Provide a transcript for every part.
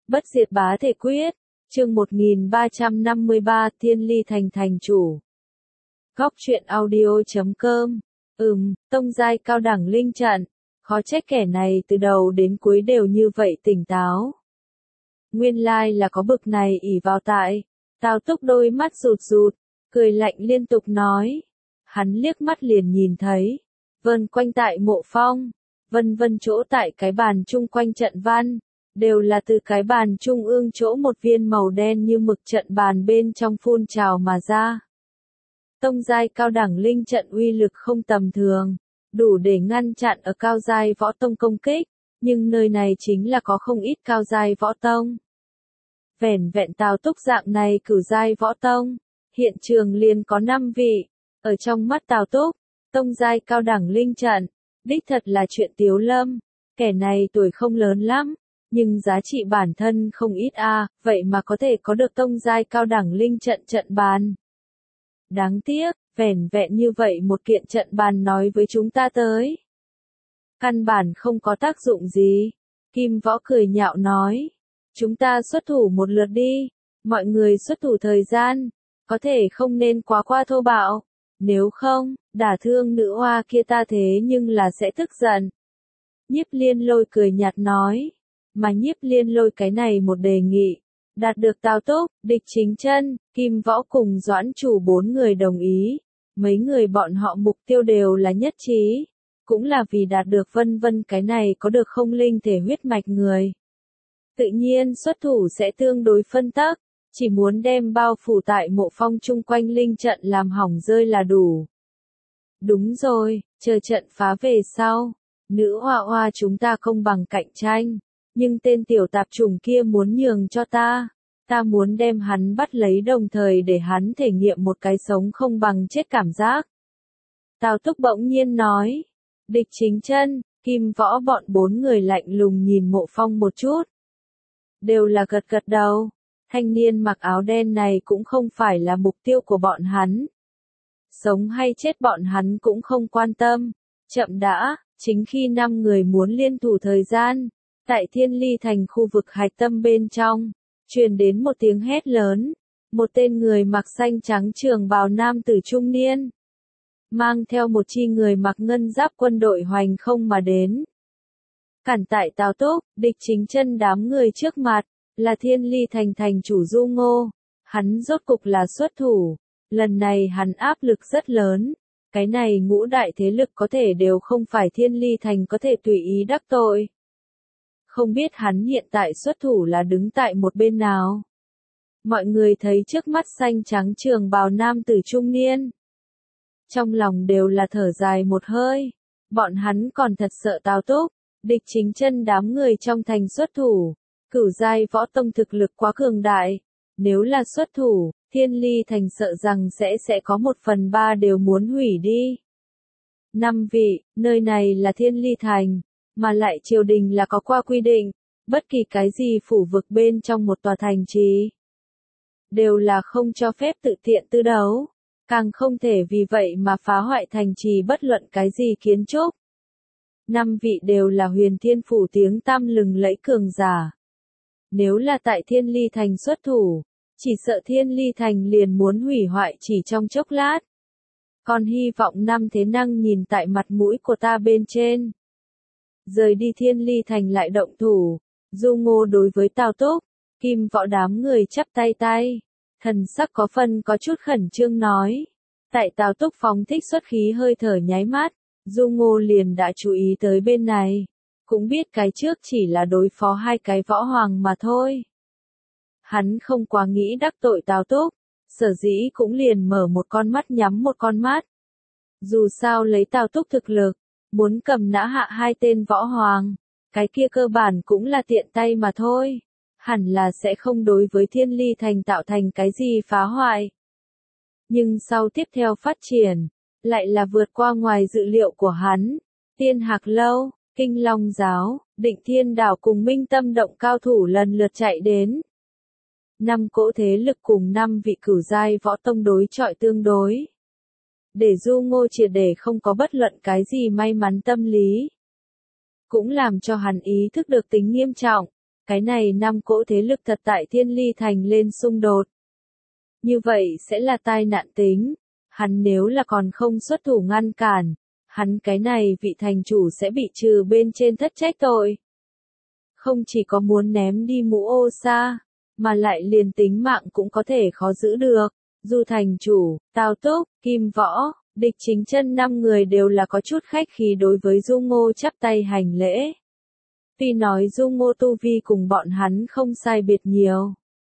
Bất diệt bá thể quyết, chương 1353 Thiên Ly Thành thành chủ. Góc truyện audio.com. Tông giai cao đẳng linh trận, khó trách kẻ này từ đầu đến cuối đều như vậy tỉnh táo. Nguyên lai là có bực này ỷ vào tại. Tào Túc đôi mắt rụt rụt, cười lạnh liên tục nói. Hắn liếc mắt liền nhìn thấy, vần quanh tại mộ phong, vân vân chỗ tại cái bàn chung quanh trận văn, đều là từ cái bàn trung ương chỗ một viên màu đen như mực trận bàn bên trong phun trào mà ra. Tông giai cao đẳng linh trận uy lực không tầm thường, đủ để ngăn chặn ở cao giai võ tông công kích, nhưng nơi này chính là có không ít cao giai võ tông. Vẻn vẹn Tào Túc dạng này cửu giai võ tông, hiện trường liền có 5 vị, ở trong mắt Tào Túc, tông giai cao đẳng linh trận, đích thật là chuyện tiếu lâm, kẻ này tuổi không lớn lắm, nhưng giá trị bản thân không ít vậy mà có thể có được tông giai cao đẳng linh trận trận bàn. Đáng tiếc, vẻn vẹn như vậy một kiện trận bàn nói với chúng ta tới. Căn bản không có tác dụng gì, Kim Võ cười nhạo nói. Chúng ta xuất thủ một lượt đi, mọi người xuất thủ thời gian, có thể không nên quá qua thô bạo, nếu không, đả thương nữ hoa kia ta thế nhưng là sẽ tức giận. Nhiếp Liên Lôi cười nhạt nói, mà Nhiếp Liên Lôi cái này một đề nghị, đạt được Tào Túc, Địch Chính Chân, Kim Võ cùng Doãn Chủ 4 người đồng ý, mấy người bọn họ mục tiêu đều là nhất trí, cũng là vì đạt được vân vân cái này có được không linh thể huyết mạch người. Tự nhiên xuất thủ sẽ tương đối phân tắc, chỉ muốn đem bao phủ tại mộ phong chung quanh linh trận làm hỏng rơi là đủ. Đúng rồi, chờ trận phá về sau, nữ hoa hoa chúng ta không bằng cạnh tranh, nhưng tên tiểu tạp chủng kia muốn nhường cho ta muốn đem hắn bắt lấy đồng thời để hắn thể nghiệm một cái sống không bằng chết cảm giác. Tào Túc bỗng nhiên nói, Địch Chính Chân, Kim Võ bọn 4 người lạnh lùng nhìn mộ phong một chút. Đều là gật gật đầu, thanh niên mặc áo đen này cũng không phải là mục tiêu của bọn hắn. Sống hay chết bọn hắn cũng không quan tâm, chậm đã, chính khi 5 người muốn liên thủ thời gian, tại Thiên Ly Thành khu vực hạch tâm bên trong, truyền đến một tiếng hét lớn, một tên người mặc xanh trắng trường bào nam tử trung niên, mang theo một chi người mặc ngân giáp quân đội hoành không mà đến. Cản tại Tào Túc, Địch Chính Chân đám người trước mặt, là Thiên Ly Thành thành chủ Du Ngô, hắn rốt cục là xuất thủ, lần này hắn áp lực rất lớn, cái này ngũ đại thế lực có thể đều không phải Thiên Ly Thành có thể tùy ý đắc tội. Không biết hắn hiện tại xuất thủ là đứng tại một bên nào. Mọi người thấy trước mắt xanh trắng trường bào nam tử trung niên. Trong lòng đều là thở dài một hơi, bọn hắn còn thật sợ Tào Túc, Địch Chính Chân đám người trong thành xuất thủ, cửu giai võ tông thực lực quá cường đại, nếu là xuất thủ, Thiên Ly Thành sợ rằng sẽ có 1/3 đều muốn hủy đi. 5 vị, nơi này là Thiên Ly Thành, mà lại triều đình là có qua quy định, bất kỳ cái gì phủ vực bên trong một tòa thành trì, đều là không cho phép tự tiện tư đấu, càng không thể vì vậy mà phá hoại thành trì bất luận cái gì kiến trúc. 5 vị đều là Huyền Thiên Phủ tiếng tăm lừng lẫy cường giả. Nếu là tại Thiên Ly Thành xuất thủ, chỉ sợ Thiên Ly Thành liền muốn hủy hoại chỉ trong chốc lát. Còn hy vọng năm thế năng nhìn tại mặt mũi của ta bên trên. Rời đi Thiên Ly Thành lại động thủ, Du Ngô đối với Tào Túc, Kim Võ đám người chắp tay, thần sắc có phần có chút khẩn trương nói. Tại Tào Túc phóng thích xuất khí hơi thở nháy mắt, Du Ngô liền đã chú ý tới bên này, cũng biết cái trước chỉ là đối phó 2 cái võ hoàng mà thôi. Hắn không quá nghĩ đắc tội Tào Túc, sở dĩ cũng liền mở một con mắt nhắm một con mắt. Dù sao lấy Tào Túc thực lực, muốn cầm nã hạ 2 tên võ hoàng, cái kia cơ bản cũng là tiện tay mà thôi, hẳn là sẽ không đối với Thiên Ly Thành tạo thành cái gì phá hoại. Nhưng sau tiếp theo phát triển, lại là vượt qua ngoài dự liệu của hắn. Tiên Hạc Lâu, Kinh Long Giáo, Định Thiên Đảo cùng Minh Tâm Động cao thủ lần lượt chạy đến. 5 cỗ thế lực cùng 5 vị cửu giai võ tông đối chọi tương đối. Để Du Ngô triệt để không có bất luận cái gì may mắn tâm lý. Cũng làm cho hắn ý thức được tính nghiêm trọng, cái này 5 cỗ thế lực thật tại Thiên Ly Thành lên xung đột. Như vậy sẽ là tai nạn tính, hắn nếu là còn không xuất thủ ngăn cản, hắn cái này vị thành chủ sẽ bị trừ bên trên thất trách tội. Không chỉ có muốn ném đi mũ ô sa, mà lại liền tính mạng cũng có thể khó giữ được. Du thành chủ, Tào Túc, Kim Võ, Địch Chính Chân 5 người đều là có chút khách khí đối với Du Ngô chắp tay hành lễ. Tuy nói Du Ngô tu vi cùng bọn hắn không sai biệt nhiều,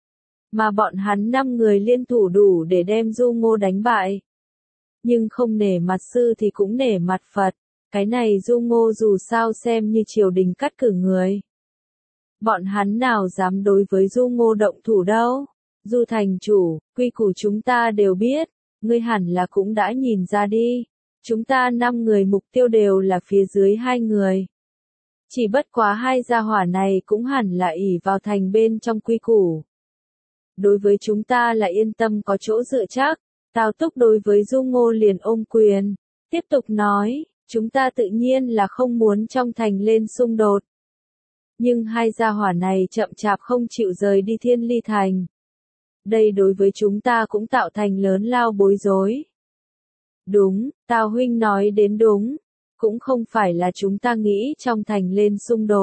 mà bọn hắn 5 người liên thủ đủ để đem Du Ngô đánh bại. Nhưng không nể mặt sư thì cũng nể mặt Phật, cái này Du Ngô dù sao xem như triều đình cắt cử người. Bọn hắn nào dám đối với Du Ngô động thủ đâu. Du thành chủ, quy củ chúng ta đều biết, ngươi hẳn là cũng đã nhìn ra đi. Chúng ta 5 người mục tiêu đều là phía dưới 2 người. Chỉ bất quá 2 gia hỏa này cũng hẳn là ỷ vào thành bên trong quy củ. Đối với chúng ta là yên tâm có chỗ dựa chắc. Tào Túc đối với Du Ngô liền ôm quyền, tiếp tục nói, chúng ta tự nhiên là không muốn trong thành lên xung đột. Nhưng 2 gia hỏa này chậm chạp không chịu rời đi Thiên Ly Thành. Đây đối với chúng ta cũng tạo thành lớn lao bối rối. Đúng, Tào huynh nói đến đúng, cũng không phải là chúng ta nghĩ trong thành lên xung đột.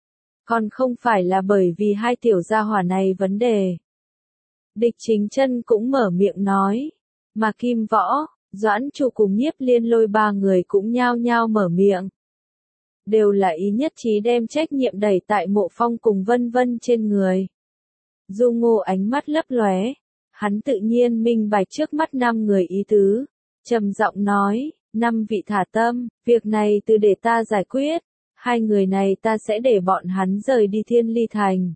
Còn không phải là bởi vì 2 tiểu gia hỏa này vấn đề. Địch Chính Chân cũng mở miệng nói, mà Kim Võ, Doãn Chủ cùng Nhiếp Liên Lôi 3 người cũng nhao nhao mở miệng. Đều là ý nhất trí đem trách nhiệm đẩy tại Mộ Phong cùng Vân Vân trên người. Du Ngô ánh mắt lấp lóe, hắn tự nhiên minh bạch trước mắt 5 người ý tứ, trầm giọng nói, 5 vị thả tâm, việc này từ để ta giải quyết, 2 người này ta sẽ để bọn hắn rời đi Thiên Ly Thành.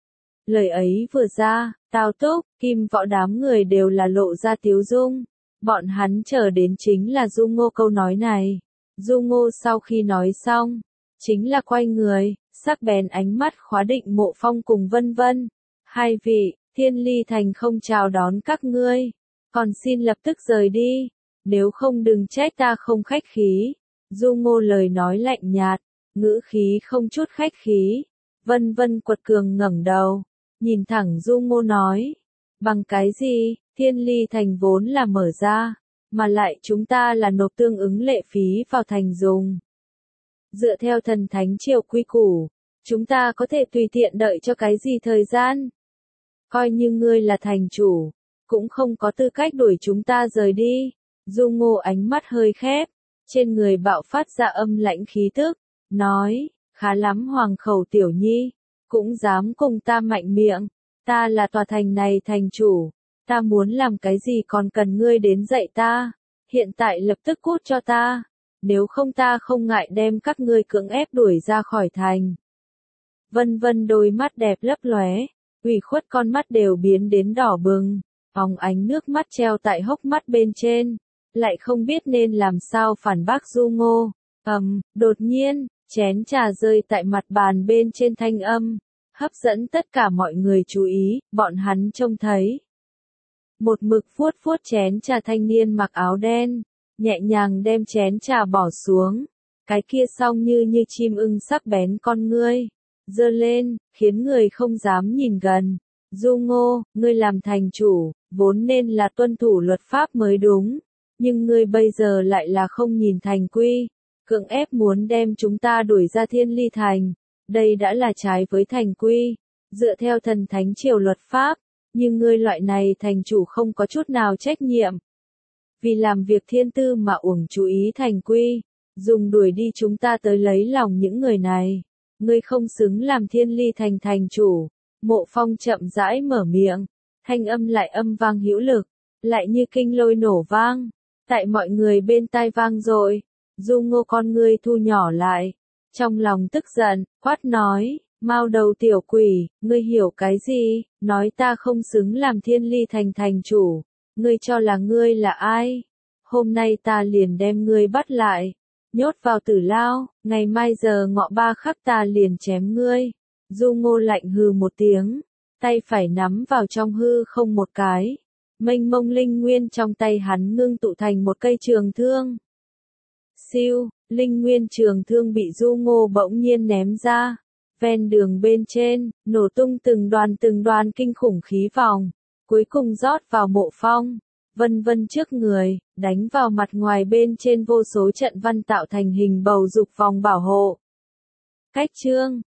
Lời ấy vừa ra, Tào Túc, Kim Võ đám người đều là lộ ra tiếu dung, bọn hắn chờ đến chính là Du Ngô câu nói này. Du Ngô sau khi nói xong, chính là quay người, sắc bén ánh mắt khóa định Mộ Phong cùng Vân Vân. 2 vị, Thiên Ly Thành không chào đón các ngươi, còn xin lập tức rời đi, nếu không đừng trách ta không khách khí. Du Ngô lời nói lạnh nhạt, ngữ khí không chút khách khí. Vân Vân quật cường ngẩng đầu, nhìn thẳng Du Ngô nói, bằng cái gì, Thiên Ly Thành vốn là mở ra, mà lại chúng ta là nộp tương ứng lệ phí vào thành dùng. Dựa theo thần thánh triều quy củ, chúng ta có thể tùy tiện đợi cho cái gì thời gian. Coi như ngươi là thành chủ, cũng không có tư cách đuổi chúng ta rời đi. Du Ngô ánh mắt hơi khép, trên người bạo phát ra âm lãnh khí tức, nói, khá lắm Hoàng Khẩu tiểu nhi, cũng dám cùng ta mạnh miệng, ta là tòa thành này thành chủ, ta muốn làm cái gì còn cần ngươi đến dạy ta, hiện tại lập tức cút cho ta, nếu không ta không ngại đem các ngươi cưỡng ép đuổi ra khỏi thành. Vân Vân đôi mắt đẹp lấp lóe, ủy khuất con mắt đều biến đến đỏ bừng, óng ánh nước mắt treo tại hốc mắt bên trên, lại không biết nên làm sao phản bác Du Ngô. Đột nhiên, chén trà rơi tại mặt bàn bên trên thanh âm, hấp dẫn tất cả mọi người chú ý, bọn hắn trông thấy. Một mực vuốt vuốt chén trà thanh niên mặc áo đen, nhẹ nhàng đem chén trà bỏ xuống, cái kia song như chim ưng sắc bén con ngươi, giơ lên, khiến người không dám nhìn gần. Du Ngô, ngươi làm thành chủ, vốn nên là tuân thủ luật pháp mới đúng, nhưng ngươi bây giờ lại là không nhìn thành quy, cưỡng ép muốn đem chúng ta đuổi ra Thiên Ly Thành, đây đã là trái với thành quy, dựa theo thần thánh triều luật pháp, nhưng ngươi loại này thành chủ không có chút nào trách nhiệm. Vì làm việc thiên tư mà uổng chú ý thành quy, dùng đuổi đi chúng ta tới lấy lòng những người này, ngươi không xứng làm Thiên Ly Thành thành chủ. Mộ Phong chậm rãi mở miệng, thanh âm lại âm vang hữu lực, lại như kinh lôi nổ vang, tại mọi người bên tai vang dội. Du Ngô con ngươi thu nhỏ lại, trong lòng tức giận, quát nói, mao đầu tiểu quỷ, ngươi hiểu cái gì, nói ta không xứng làm Thiên Ly Thành thành chủ, ngươi cho là ngươi là ai, hôm nay ta liền đem ngươi bắt lại, nhốt vào tử lao, ngày mai giờ ngọ 3 khắc ta liền chém ngươi. Du Ngô lạnh hừ một tiếng, tay phải nắm vào trong hư không một cái, mênh mông linh nguyên trong tay hắn ngưng tụ thành một cây trường thương. Siêu, linh nguyên trường thương bị Du Ngô bỗng nhiên ném ra, ven đường bên trên, nổ tung từng đoàn kinh khủng khí vòng, cuối cùng rót vào Mộ Phong, vân vân trước người, đánh vào mặt ngoài bên trên vô số trận văn tạo thành hình bầu dục vòng bảo hộ. Cách chương